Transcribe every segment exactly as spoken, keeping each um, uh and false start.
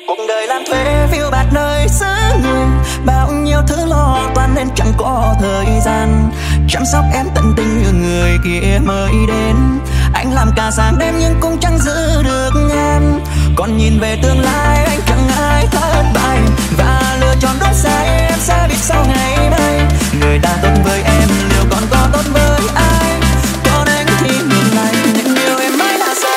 Cuộc đời làm thuê phiêu bạt nơi xứ người, bao nhiêu thứ lo toan nên chẳng có thời gian chăm sóc em tận tình như người kia mới đến. Anh làm cả sáng đêm nhưng cũng chẳng giữ được em. Còn nhìn về tương lai anh chẳng ai thất bại, và lựa chọn đúng sai em sẽ biết sau ngày mai. Người đã tốt với em liệu còn có tốt với ai? Còn anh thì nhìn lại những điều em mới là sai.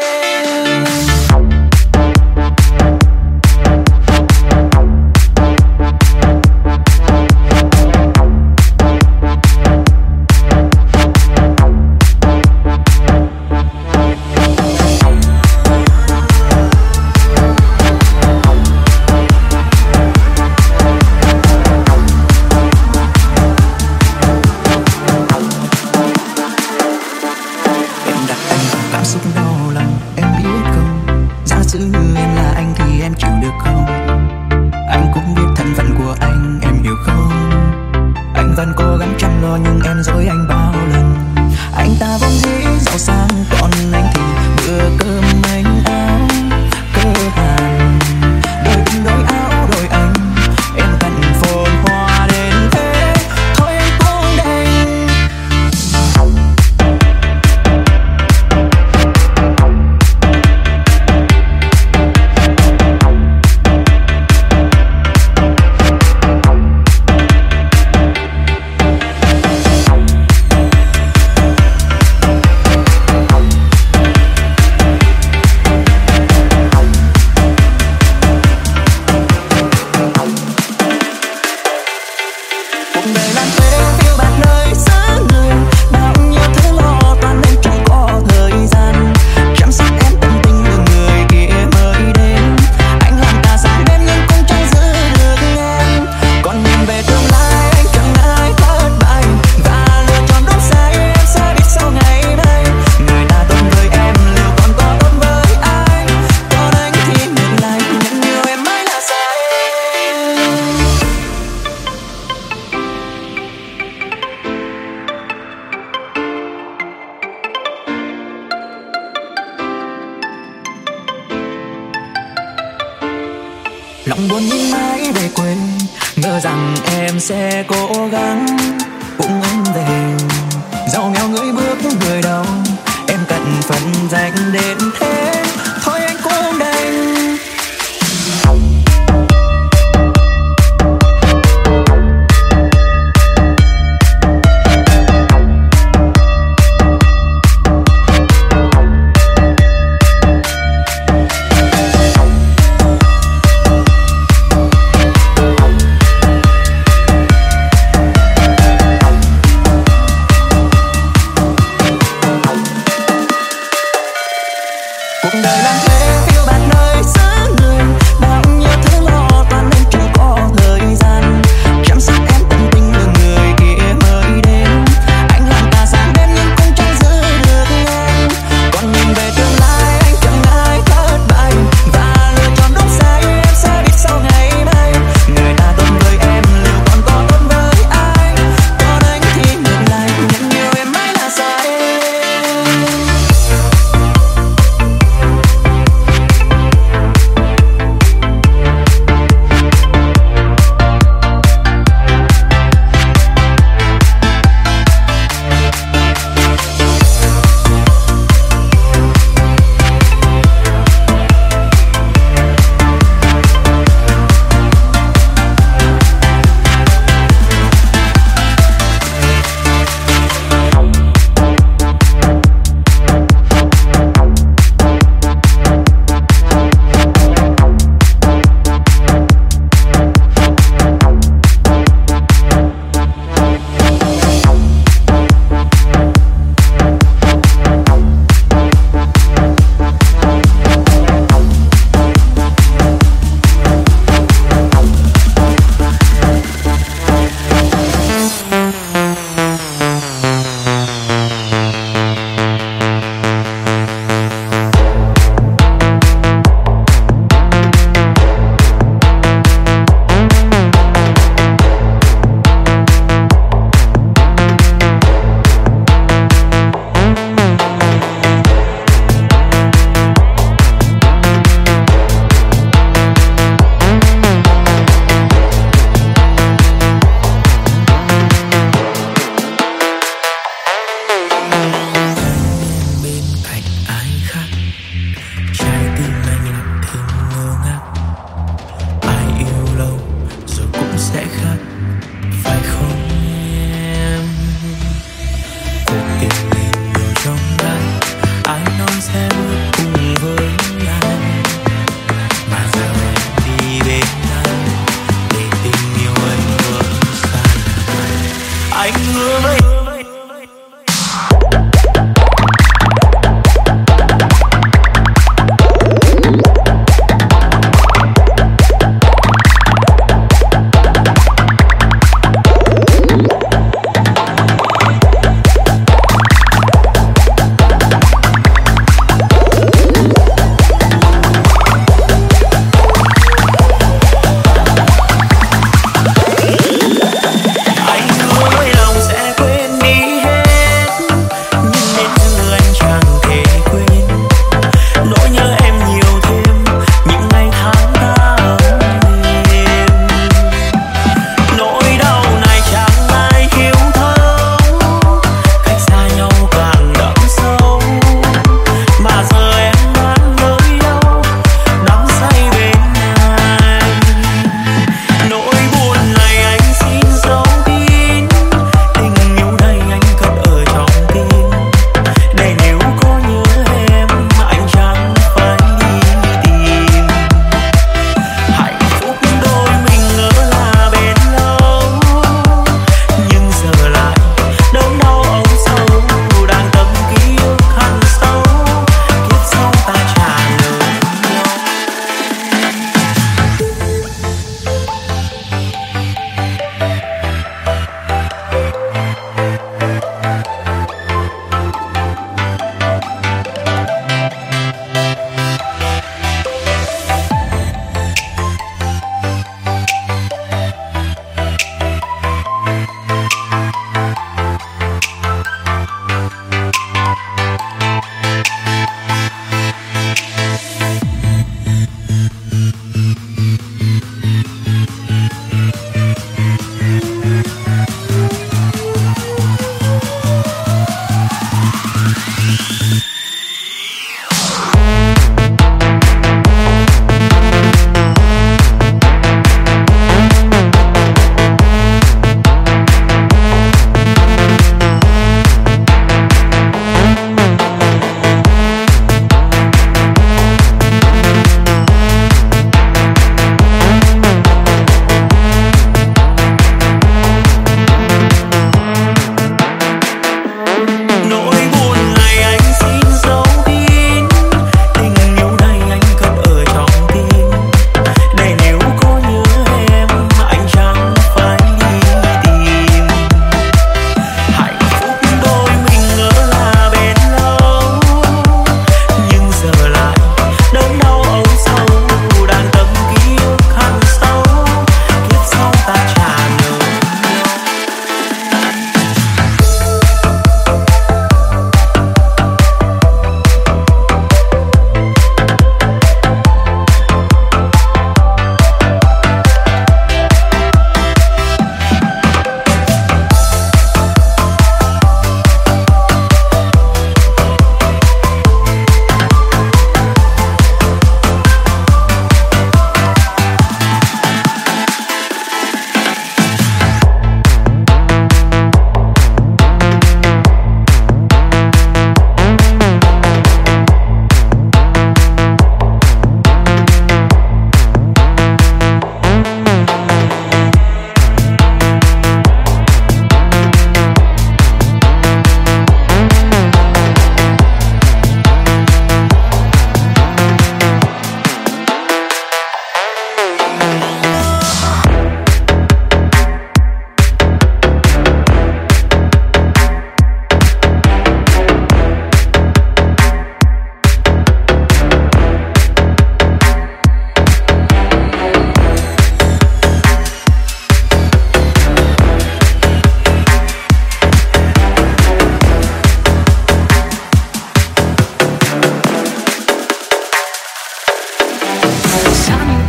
Lòng buồn nhưng mãi về quê, ngờ rằng em sẽ cố gắng cùng anh về. Dẫu nghèo người bước người đầu, em cần phần dành đến thế. Thôi anh cũng đành.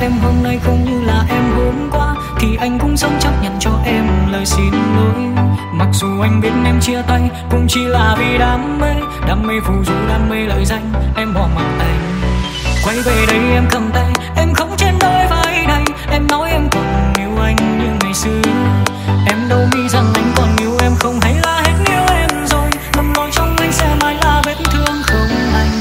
em hôm nay không như là em hôm qua, thì anh cũng sống chấp nhận cho em lời xin lỗi. Mặc dù anh biết em chia tay cũng chỉ là vì đam mê, đam mê phù du, đam mê lợi danh, em bỏ mặc anh. Quay về đây em cầm tay, em không trên đôi vai này, em nói em còn yêu anh như ngày xưa. Em đâu nghĩ rằng anh còn yêu em không, hay là hết yêu em rồi, ngầm ngồi trong anh sẽ mãi là vết thương không lành.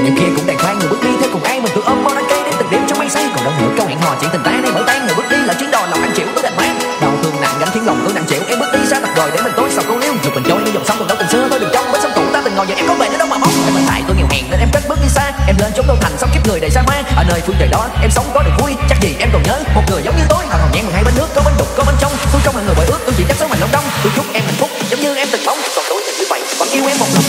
đêm kia cũng đàng hoàng người bước đi theo cùng ai mình tự ôm món ăn cây đến từng đêm trong mây say. Còn đâu nữa câu hẹn hò chuyện tình ta nay mở tan người bước đi là chuyến đò lòng anh chịu tôi đành mang đau thương nặng gánh khiến lòng tôi nặng chịu. Em bước đi xa thật đời để mình tối sầu câu liêu dù mình trôi như dòng sông còn đâu tình xưa tôi đừng trong bến sông cũ ta từng ngồi giờ em có về nữa đâu mà mong. Em tại tôi nghèo hèn nên em cất bước đi xa em lên chốn đô thành sống kiếp người đầy xa hoa ở nơi phương trời đó em sống có được vui chắc gì em còn nhớ một người giống như tôi thằng hồng nhan mười hai bên nước có bên đục có bên trong tôi trong là người bởi ước tôi chỉ chắc số mình đông đông tôi chúc em hạnh phúc giống như em từng mong còn tôi thì như vậy vẫn yêu em một lòng.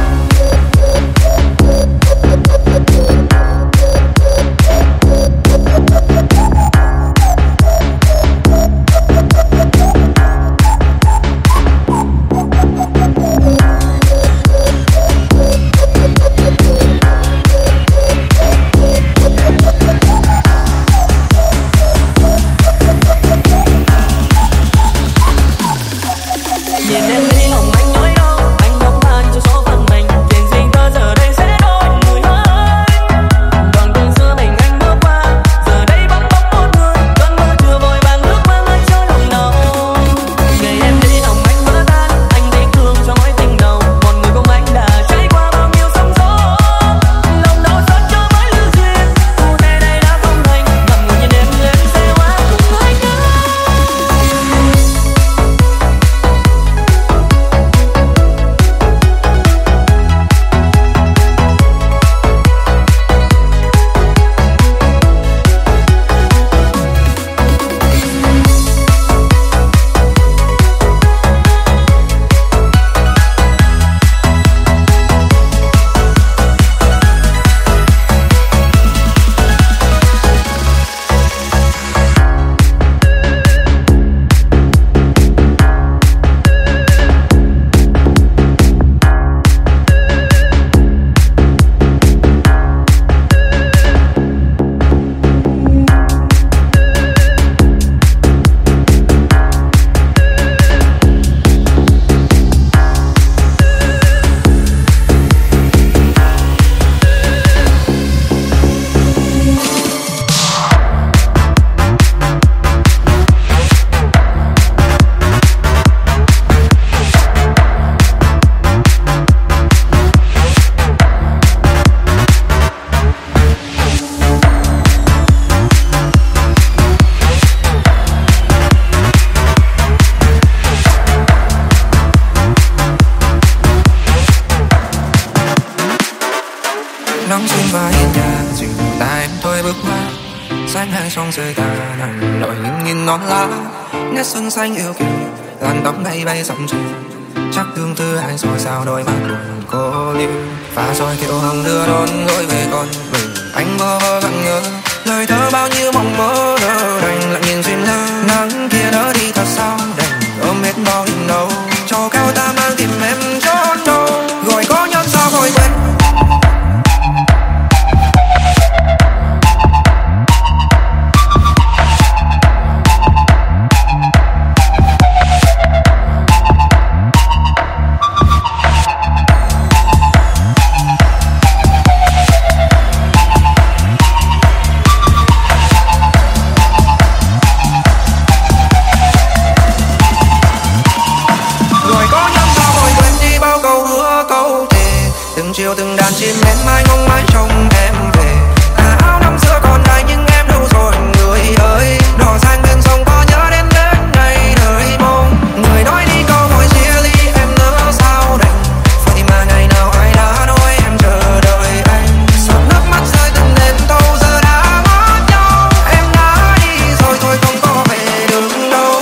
Nắng trên vai nhà dịu ta em thôi bước qua sáng hai sông rơi ta nằm lội nghìn nghìn non lá nét xuân xanh yêu kiều làn tóc bay bay dặm trời chắc tương tư ai rồi sao đôi mắt buồn cô liêu và rồi kiệu hồng đưa đón lối về con mình anh mơ mơ vẫn nhớ lời thơ bao nhiêu mộng mơ đỡ đành lặng nhìn duyên lơ nắng kia đỡ đi thật sao đành ôm hết bao hình đâu cho cao ta mang tìm em chốn đâu gọi có nhân sao vội quên. Chiều từng đàn chim én mãi ngóng mãi trông em về tà áo năm xưa còn dài nhưng em đâu rồi người ơi đỏ xanh bên sông có nhớ đến đến ngày đời mong người nói đi câu hỏi chia ly em nỡ sao đành vậy mà ngày nào ai đã nói em chờ đợi anh giọt nước mắt rơi từng đêm thâu giờ đã mất nhau em đã đi rồi thôi không có về được đâu.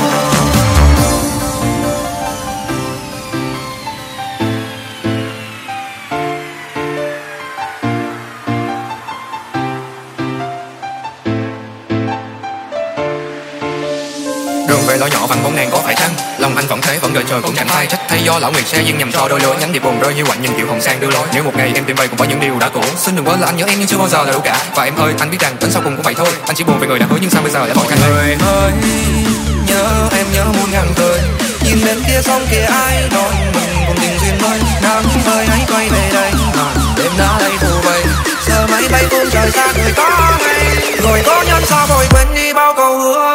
Đường về lối nhỏ vắng bóng đèn có phải chăng lòng anh vẫn thế vẫn đợi chờ cũng chẳng phai trách thay do lão nguyệt sẽ duyên nhầm cho đôi lối nhánh điệp buồn rơi như quạnh nhưng chịu hồng sang đưa lối nếu một ngày em tìm về cũng có những điều đã cũ xin đừng quên là anh nhớ em nhưng chưa bao giờ là đủ cả và em ơi anh biết rằng đến sau cùng cũng vậy thôi anh chỉ buồn về người đã hứa nhưng sao bây giờ đã vội khăn người ơi nhớ em nhớ muôn ngàn thời nhìn bên kia sông kia ai đón mình cùng tình duyên mới nắng ơi hãy quay về đây đêm đã đây phù vây giờ máy bay phương trời xa người có ngày rồi có nhân sao vội quên đi bao câu ước.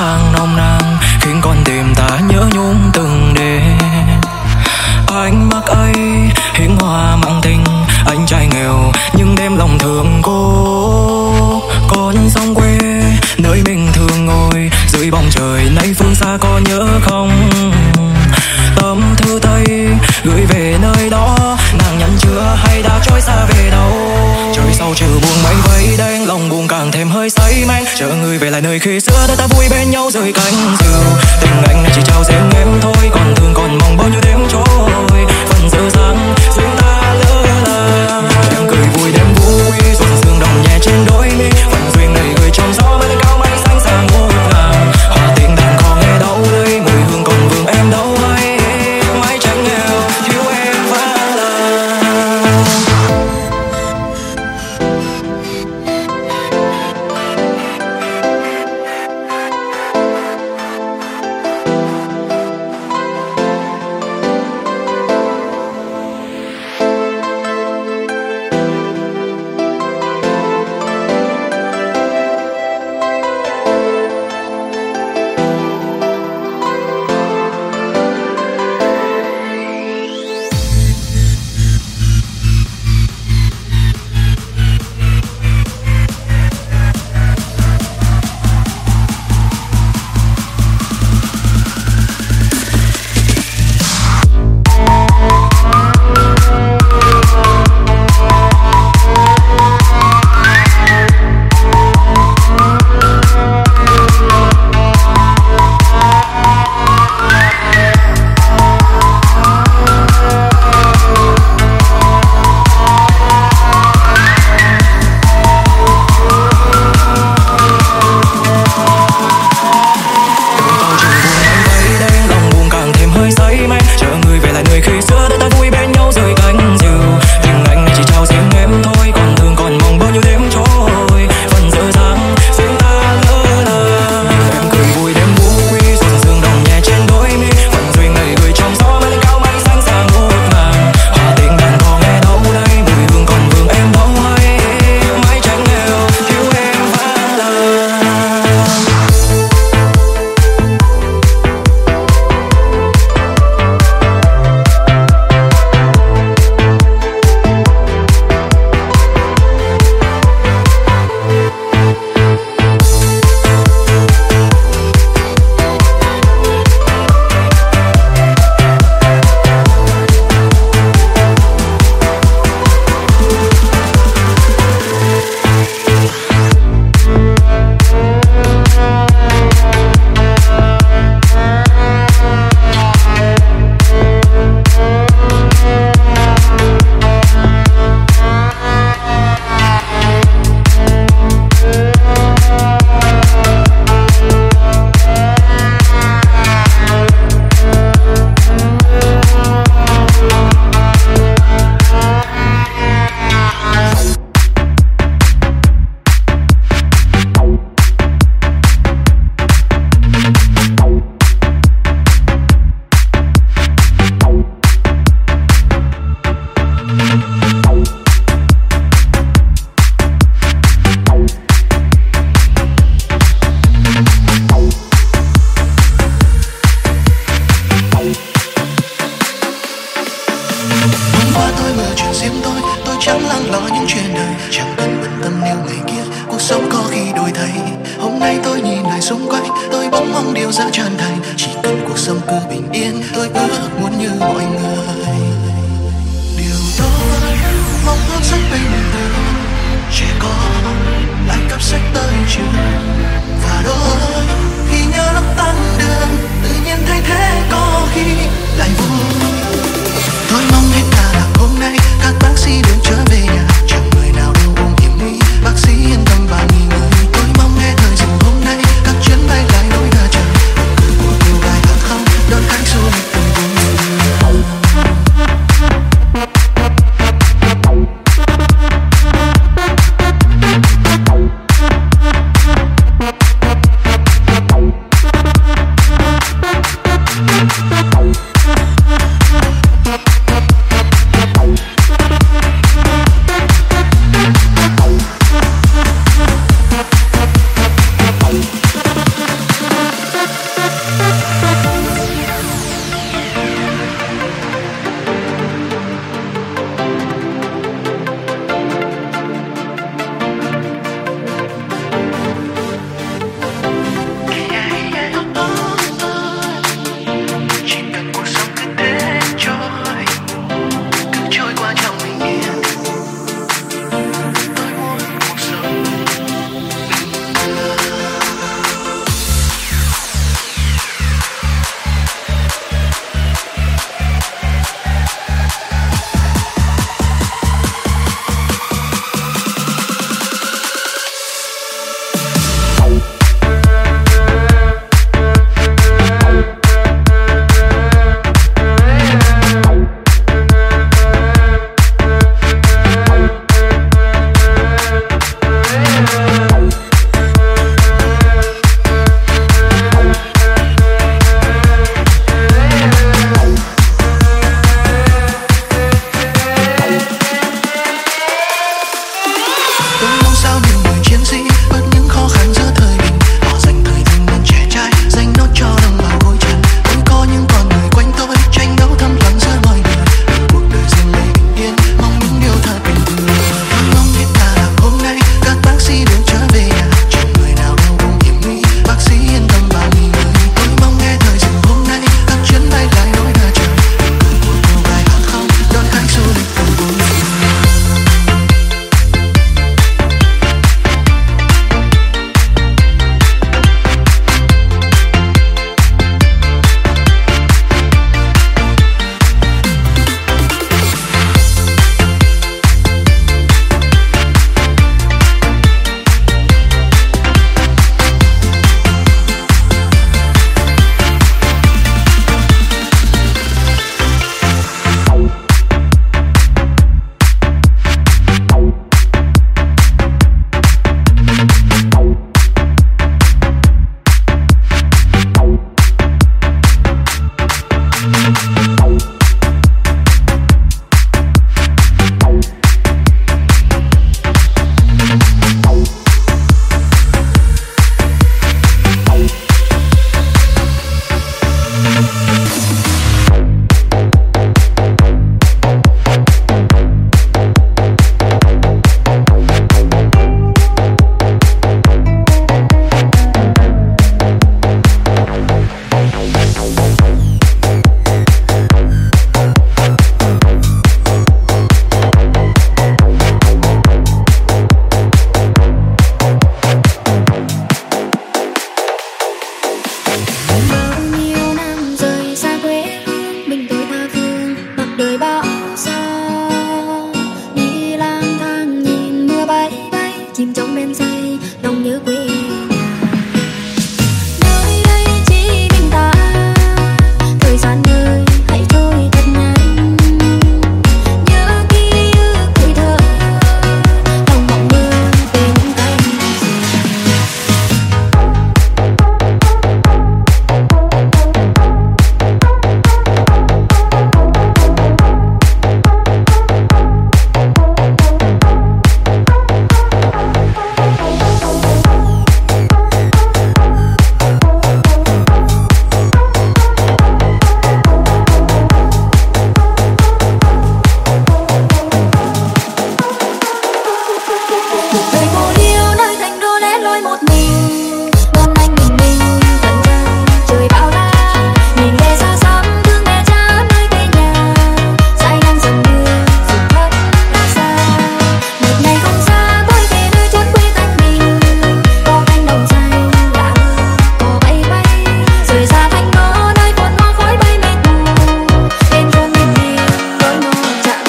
vàng nồng nàn khiến con tim ta nhớ nhung từng đêm. Ánh mắt ấy hiến hoa mang tình, anh trai nghèo nhưng đêm lòng thương cô. Con sông quê nơi mình thường ngồi dưới bóng trời, nay phương xa có nhớ không? Tấm thư tay gửi về nơi đó, nàng nhận chưa hay đã trôi xa về đâu? Trời sau trừ buồn mây vây đen, lòng buồn càng thêm hơi say men. Chờ người về lại nơi khi xưa đã ta vui bên nhau dưới cánh diều. Tình anh này chỉ trao riêng em thôi, còn thương còn mong bao nhiêu đêm trôi. Phần giờ sáng duyên ta lỡ làng, em cười vui đêm vui rồi sương đồng nhẹ trên đôi mi. Phần duyên này gửi trong gió bay lên cao mây xanh sang ngút ngàn. Hoa tiếng đàn có nghe đâu đây, mùi hương còn vương em đâu hay. Mái tranh nghèo thiếu em phá làng. Bao nhiêu năm rời xa quê hương, mình tôi tha phương mặc đời bão gió, đi lang thang nhìn mưa bay bay, chìm trong men say lòng nhớ quê nhà. Nơi đây chỉ mình ta, thời gian ơi hãy trôi thật nhanh, nhớ ký ức tuổi thơ, lòng mộng mơ về những cánh rừng. Đời cô liêu nơi thành đô lẻ loi một mình, con anh mình mình tận chân trời bao la, nhìn về xa xăm thương mẹ cha nơi quê nhà, say nắng dầm mưa rụng thấp lá xa. Một ngày không xa tôi về nơi chốn quê thanh bình, có cánh đồng xanh lạ cò bay bay, rời xa thành đô nơi phồn hoa khói bay mây mù, bên chốn bình yên đôi mơ chạm.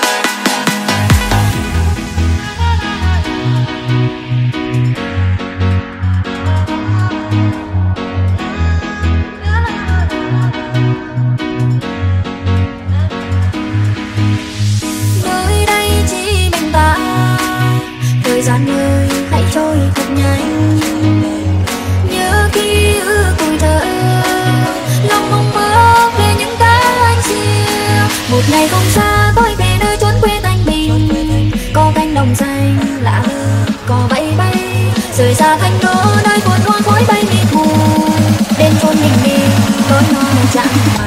Nơi đây chỉ mình ta, thời gian ơi hãy trôi thật nhanh, nhớ ký ức tuổi thơ, lòng mong mơ về những cánh diều. Một ngày không xa tôi về nơi chốn quê thanh bình, có cánh đồng xanh lạ cò bay bay, rời xa thành đô nơi phồn hoa khói bay mịt mù, đêm chốn bình yên đôi mơ chạm mà.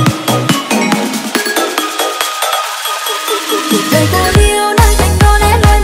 Đời cô liêu nơi thành đô lẻ loi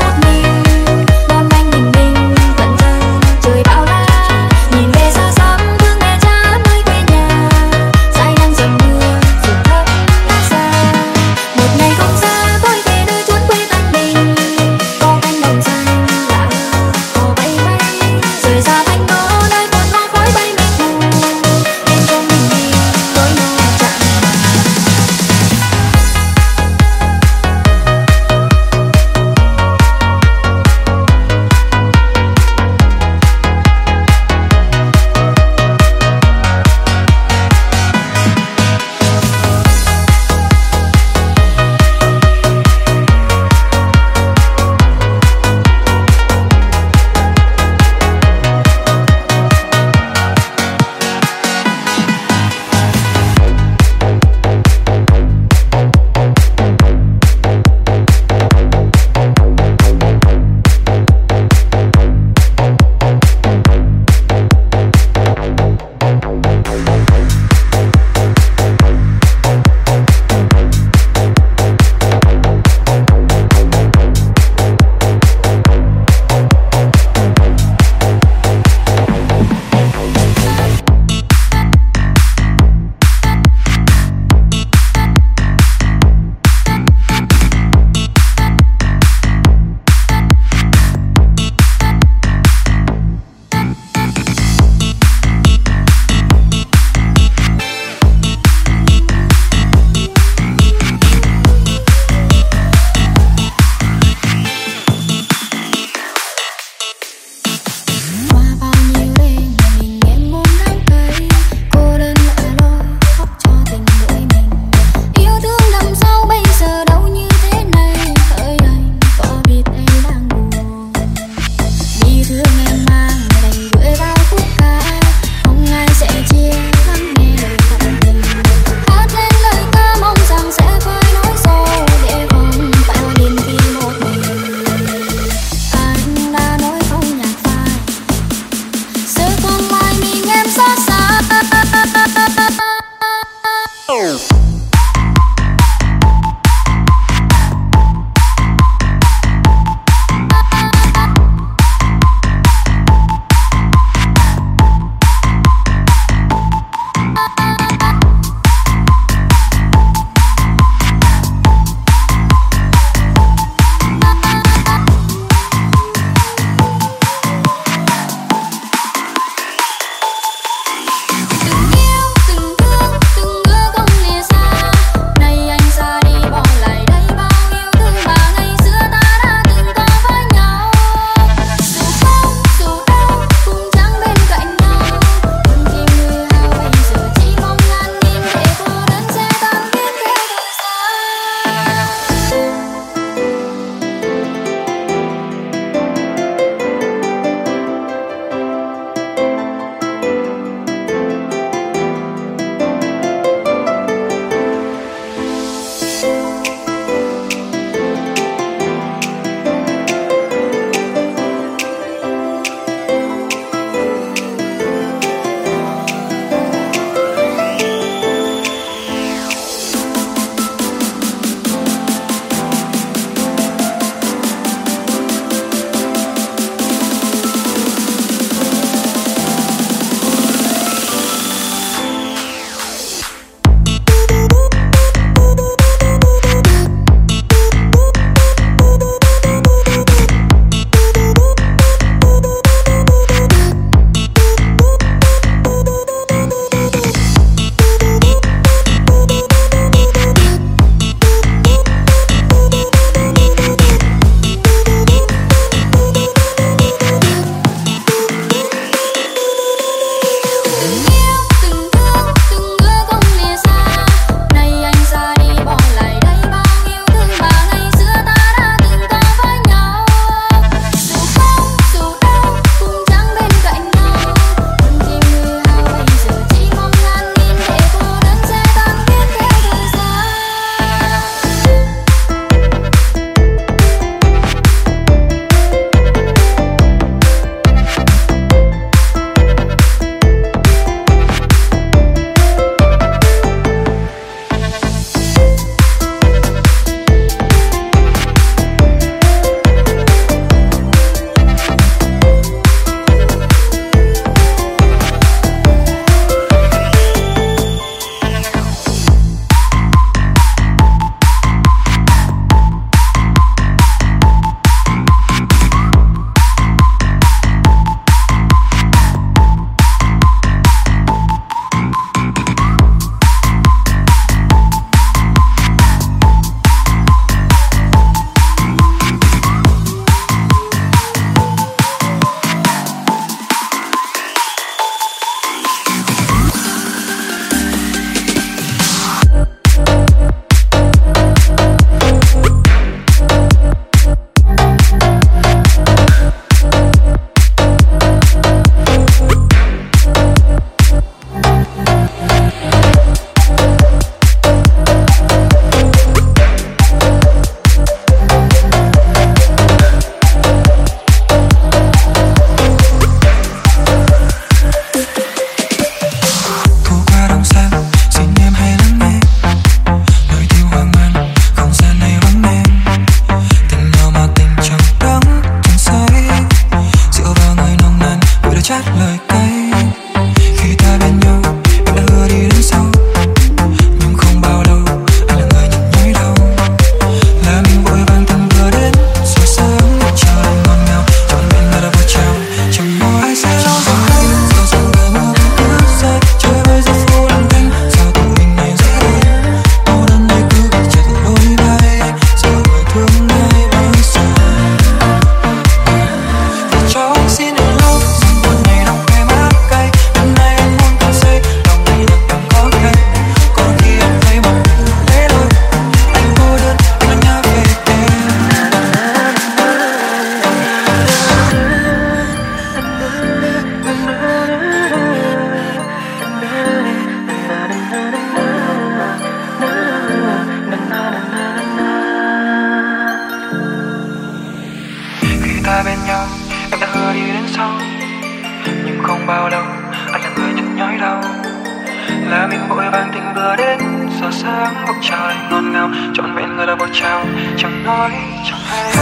trời ngọt ngào trọn vẹn người đã một trao chẳng nói chẳng hay.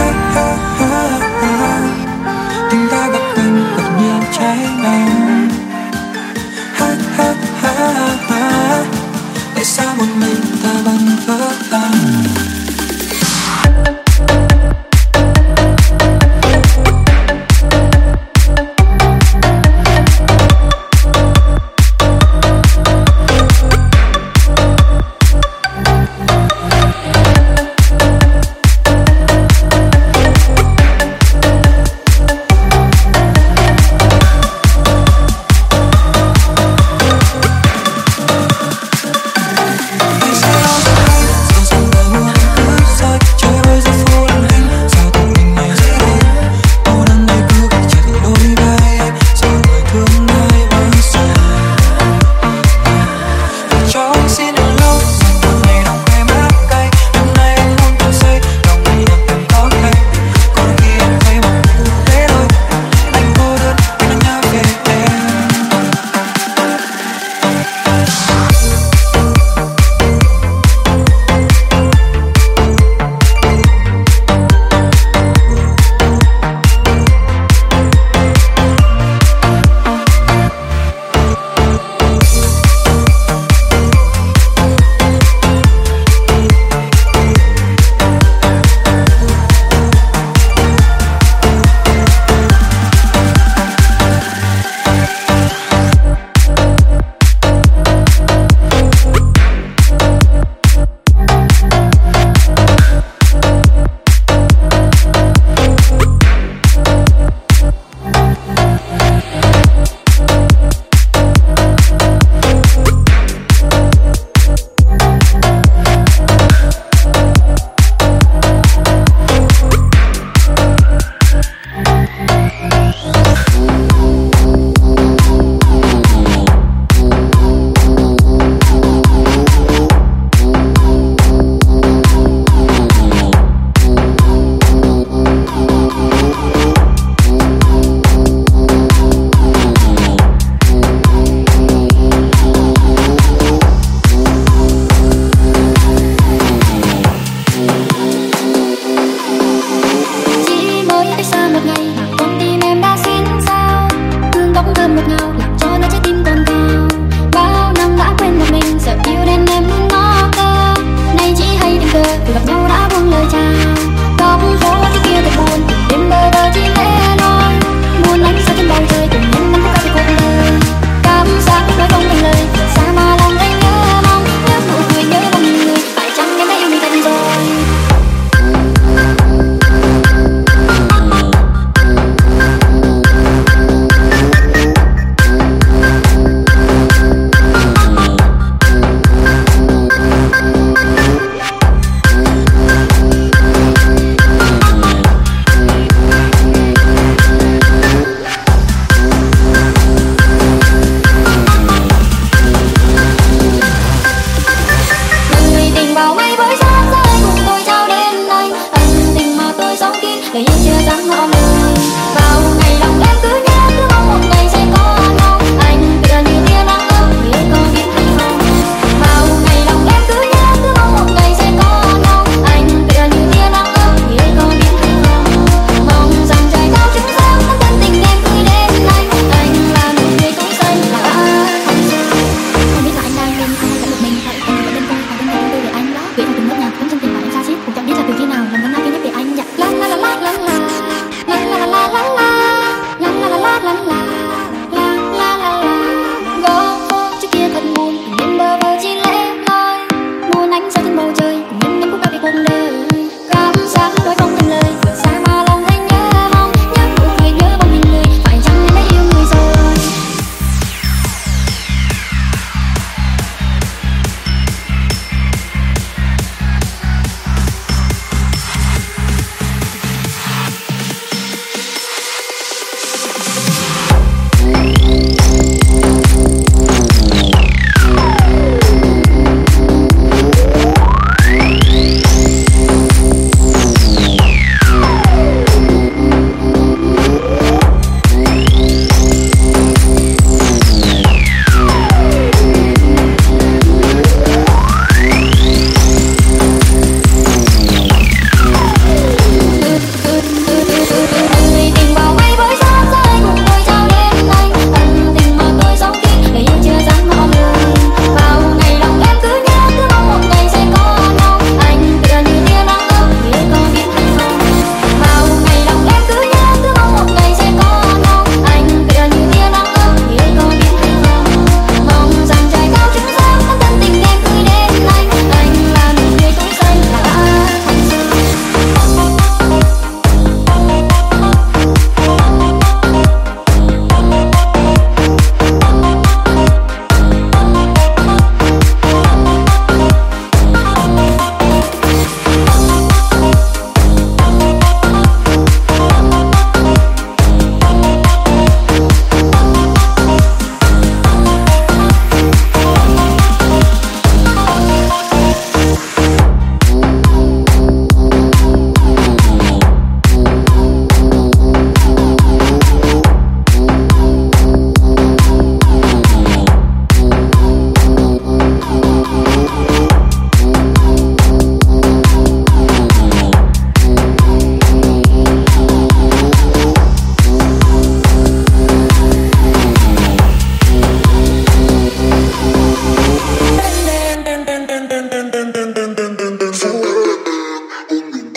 Tình ta gặp gần gặp nhiều trái ngang. Tại sao một mình ta vẫn vỡ tan. Hãy subscribe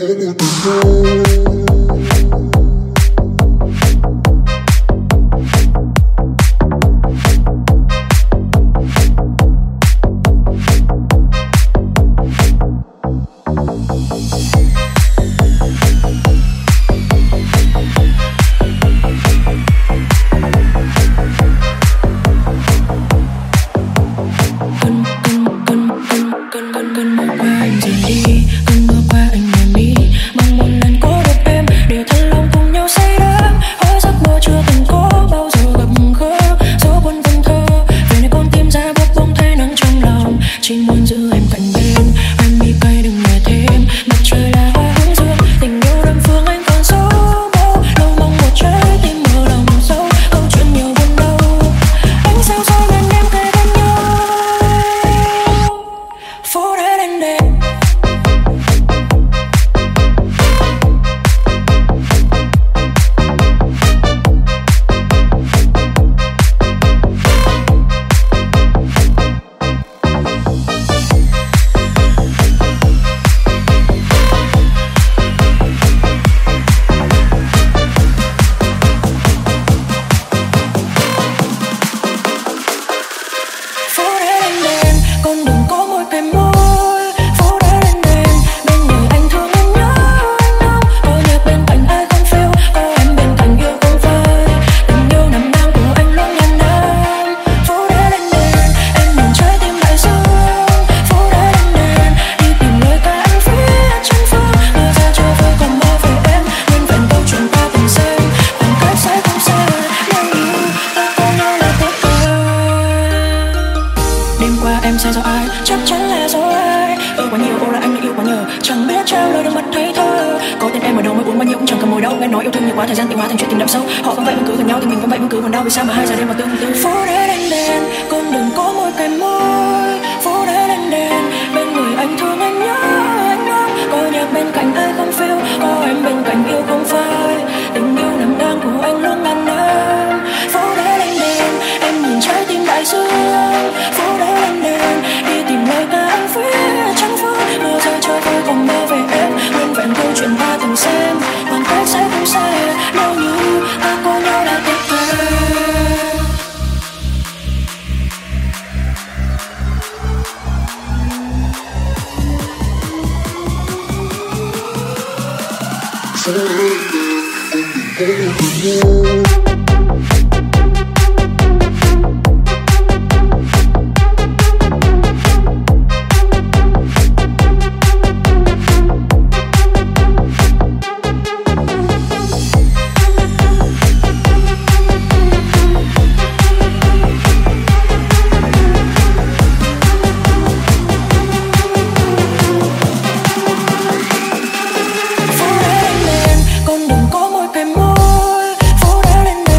Con đừng có môi cái môi phố đá lên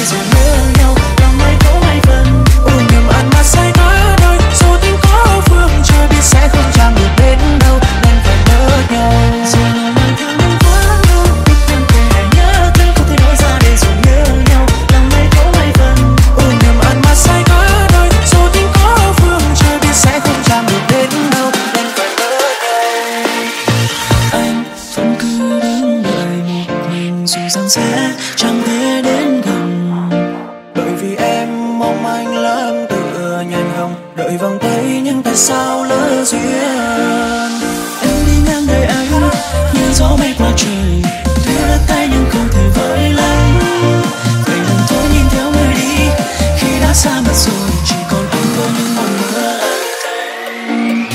dù nhớ nhau lòng ai có hai phần. Ôi nhầm ăn mà say quá đôi, dù tình có phương trời biết sẽ không chạm được đến đâu nên phải lỡ nhau. Dù lòng ai thương em quá lâu, biết em kể nhớ thương không thể nói ra để dù nhớ nhau lòng ai có hai phần. Ôi nhầm ăn mà say quá đôi, dù tình có phương trời biết sẽ không chạm được đến đâu nên phải lỡ nhau. Anh vẫn cứ đứng đợi một mình dù rằng sẽ chẳng thể đến gần, bởi vì em mong anh lắm tựa nhành hồng đợi vòng tay nhưng tại sao lỡ duyên. Em đi ngang đời anh như gió bay qua trời, tuy đã tay nhưng không thể với lắm. Vậy lần thôi nhìn theo người đi khi đã xa mất rồi, chỉ còn anh có những mộng mơ anh thấy.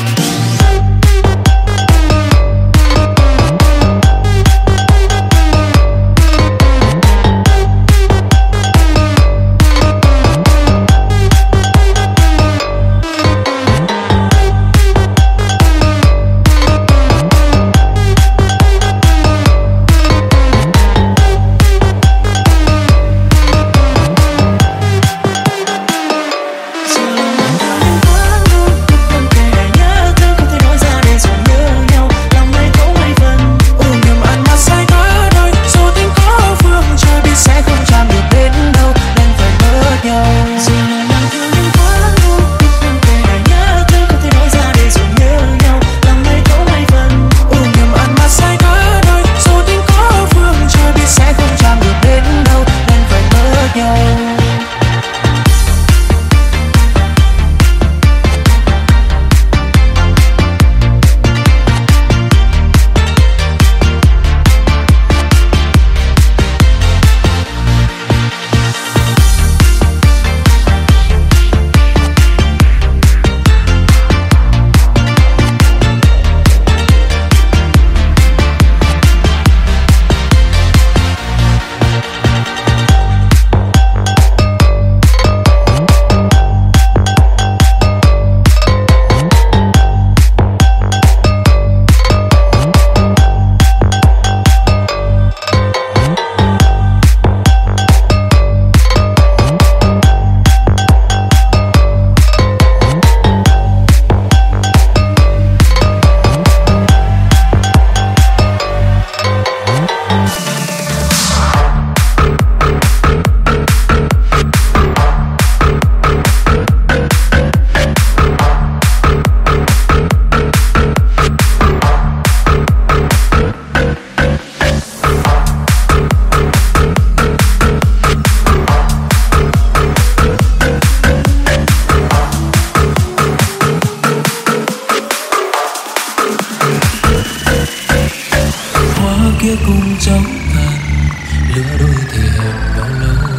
Kia cùng trong tàn lửa đôi thì hẹn bao lâu.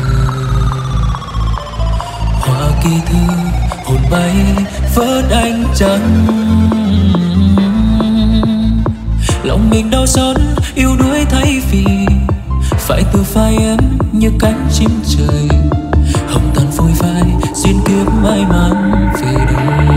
Hoa kỳ thư hồn bay vớt ánh trăng, lòng mình đau xót yêu đuối thay vì phải từ phai em như cánh chim trời. Hồng tàn phôi phai xin kiếp may mắn về đâu.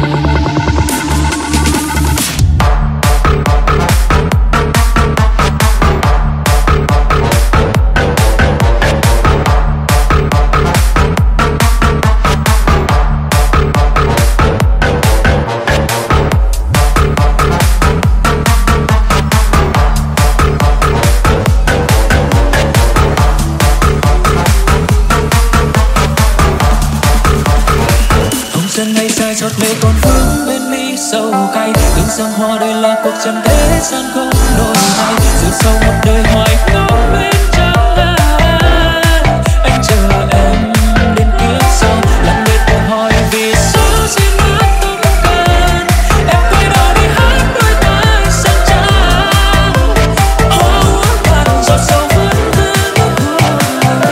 Chót mê còn vương bên mi sâu cay, từng dòng hoa đây là cuộc trầm thế gian không đổi thay. Dù sâu một đời hoài ngóng bên trăng ngàn, anh chờ em đến kiếp sau. Lòng mệt tự hỏi vì sao xin mắt không cần. Em quay đầu đi hát đôi tay sang trăng, hoa uống cạn giọt sâu vẫn vương hương.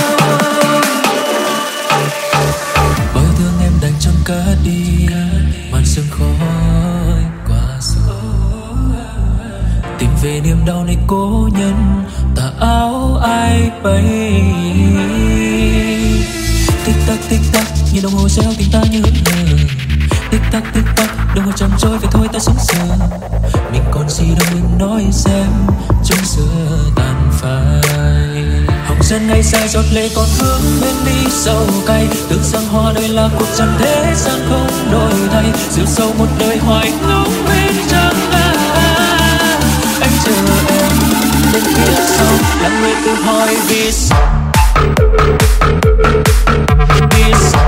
Bao thương em đành trong cát đi màn sương khói qua sầu, tìm về niềm đau này cố nhân tà áo ai bay. Tích tắc tích tắc như đồng hồ reo tình ta như hững hờ. Tích tắc tích tắc đồng hồ chậm trôi về thôi ta sống sờ. Mình còn gì đâu mình nói xem chúng giờ tàn phai. Hồng dần ngày dài giọt lệ còn vương bên mi sầu cay, tưởng rằng hoa đời là cuộc trần thế gian không đổi thay, rượu sâu một đời hoài ngóng bên chẳng ai. Anh chờ em đến phía sau, lặng người tự hỏi vì sao, vì sao.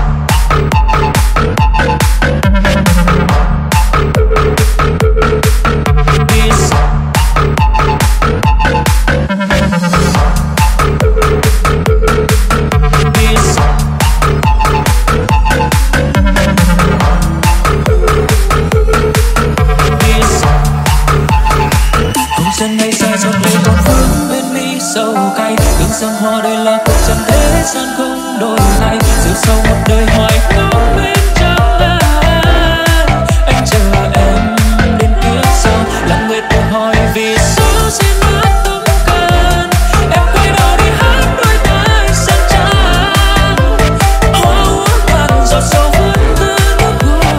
Rằng hoa đây là cuộc trần thế gian không đổi thay, rượu sâu một đời hoài ngóng bên chẳng ai. Anh chờ em đến phía sau, lặng người tự hỏi vì sao xin mắt không cần. Em quay đầu đi hát đôi tay sang trắng, hoa uống cạn giọt sâu vẫn cứ nước hoài.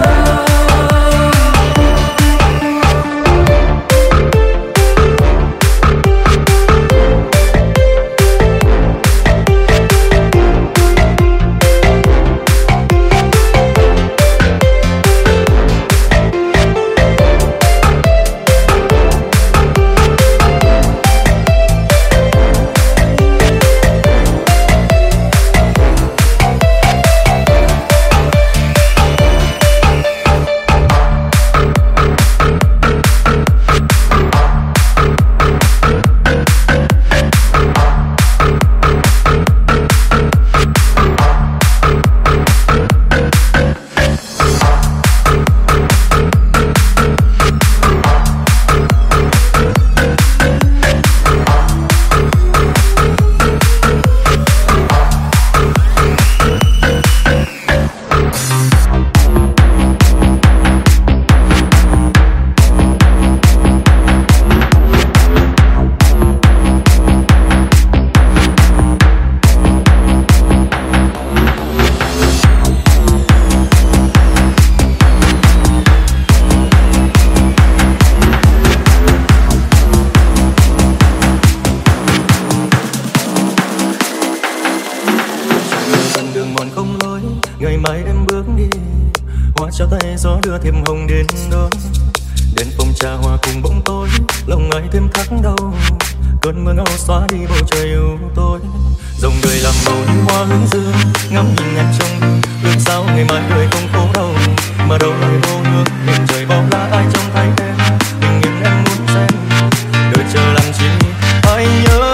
Gió đưa thêm hồng đến đón, đến phòng trà hoa cùng bóng tối, lòng ai thêm thắc đau. Cơn mưa ngâu xóa đi bầu trời u tối, dòng đời làm màu như hoa hướng dương, ngắm nhìn em trong ước sao ngày mai đời không khổ đau, mà đâu lại vô hướng nhìn trời bao la ai trông thấy em, tình yêu em muốn xem, đợi chờ làm chi ai nhớ.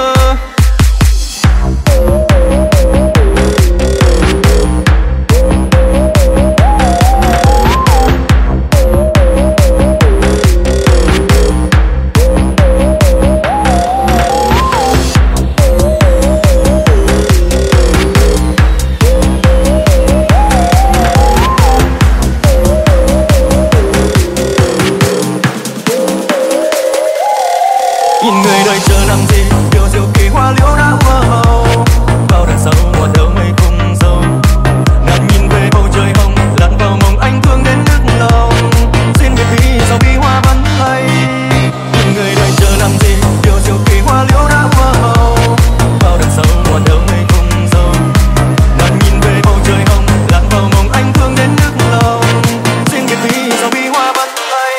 Nhìn người đời chờ làm gì, điều diệu kỳ hoa liễu đã mơ hồ, bao đằng sau hoa theo mây cùng dâu. Ngàn nhìn về bầu trời hồng, lặn vào mộng anh thương đến nước lòng, xin biệt vì sao bi hoa vẫn hay. Nhìn người đời chờ làm gì, điều diệu kỳ hoa liễu đã mơ hồ, bao đằng sau hoa theo mây cùng dâu. Ngàn nhìn về bầu trời hồng, lặn vào mộng anh thương đến nước lòng, xin biệt vì sao bi hoa vẫn hay.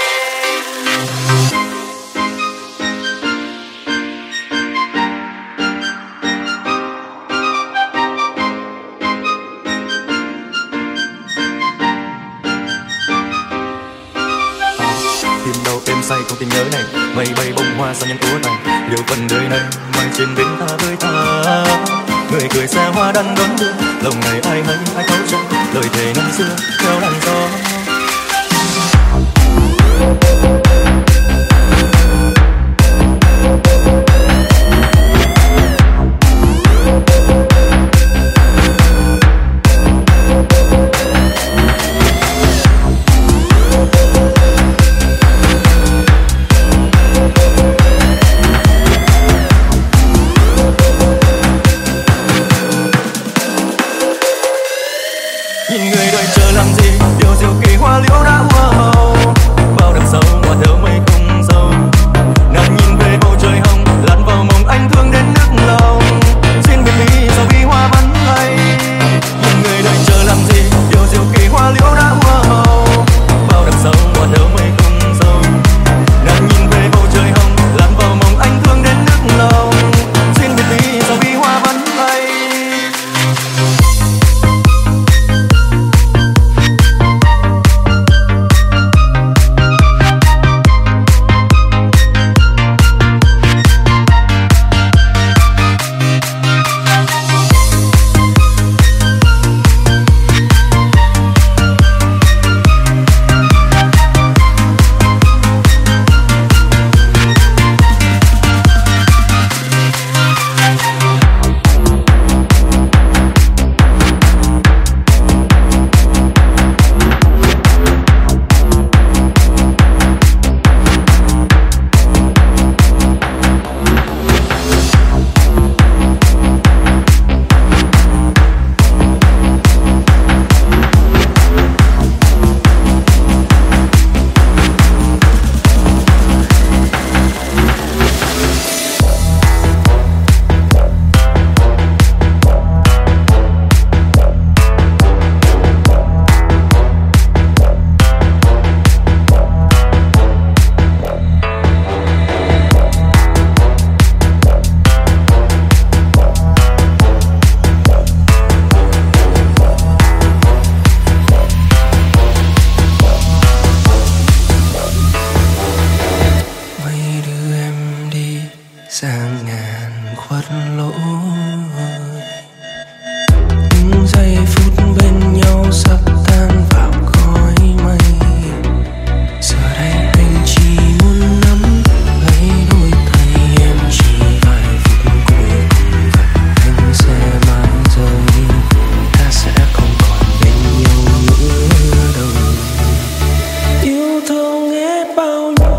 Say trong tình nhớ này, mây bay bông hoa sao nhân úa tay, liệu phần đời này mai trên bên ta với ta. Người cười xe hoa đăng đón đưa, lòng này ai hay ai thấu cho lời thề năm xưa theo làn gió. Nhìn người đời chờ làm gì, điều diệu kỳ sang ngàn khuất lối. Những giây phút bên nhau sắp tan vào khói mây. Giờ đây anh chỉ muốn nắm lấy đôi tay em, chỉ vài phút cuối cùng vậy anh sẽ mang rời đi. Ta sẽ không còn bên nhau nữa đâu. Yêu thương hết bao nhiêu.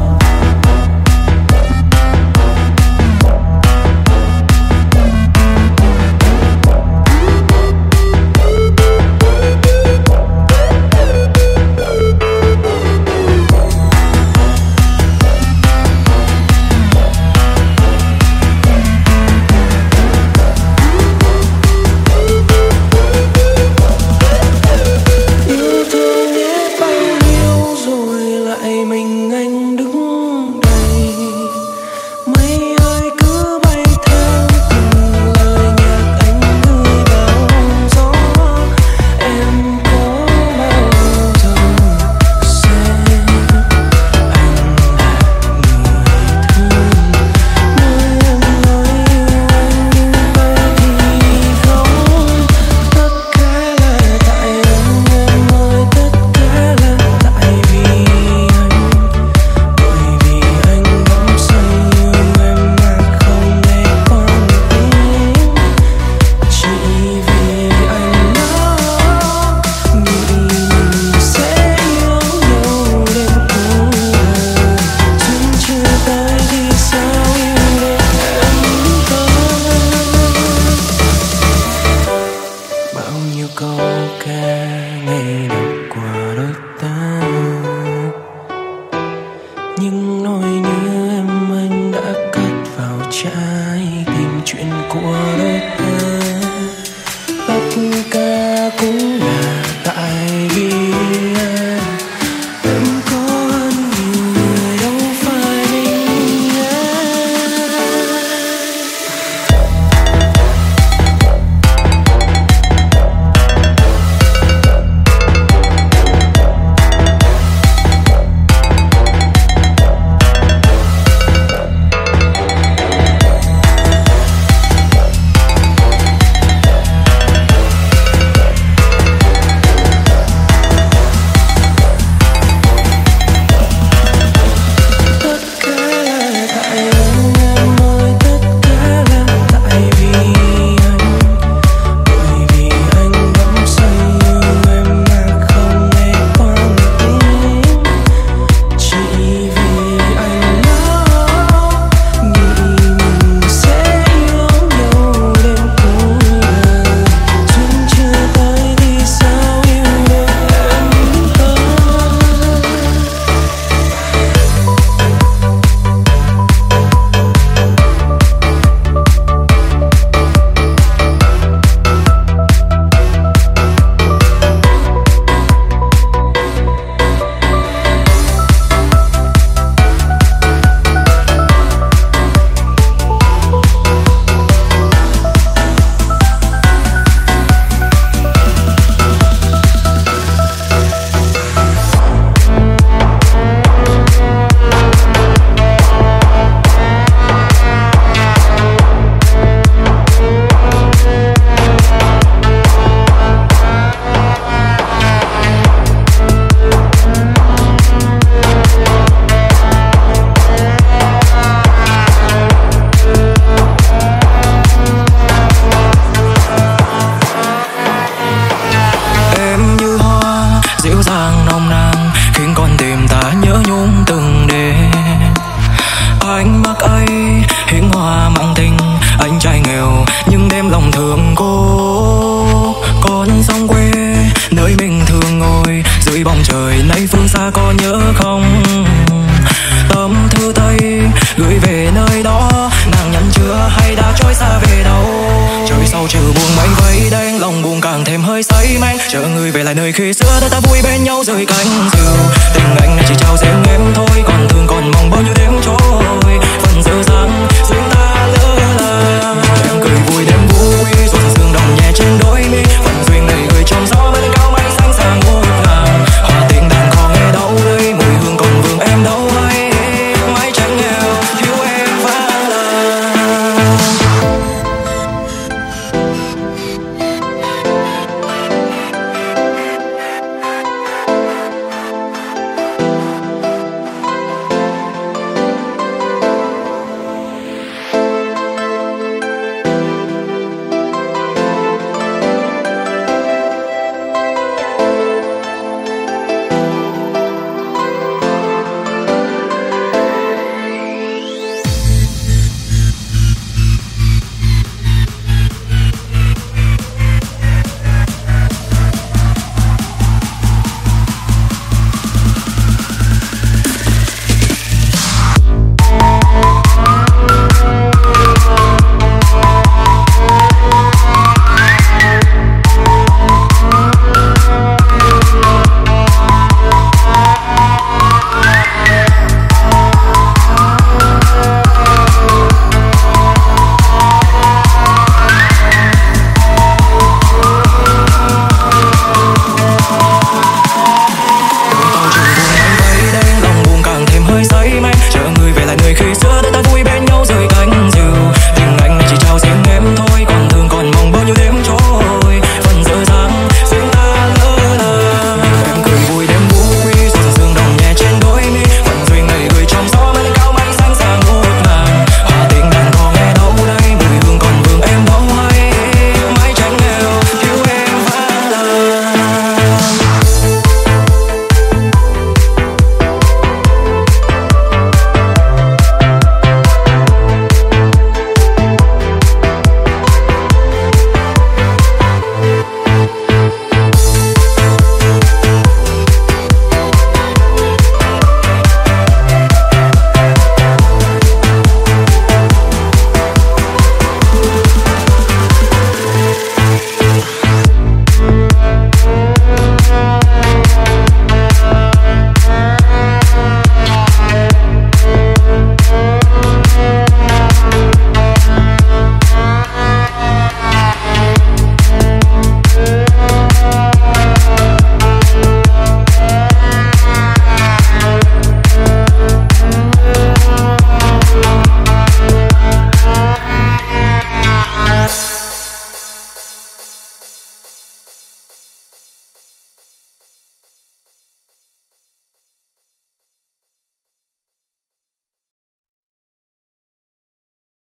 Chờ người về lại nơi khi xưa ta ta vui bên nhau dưới cánh diều. Tình anh này chỉ trao riêng em thôi, còn thương còn mong bao nhiêu đêm trôi.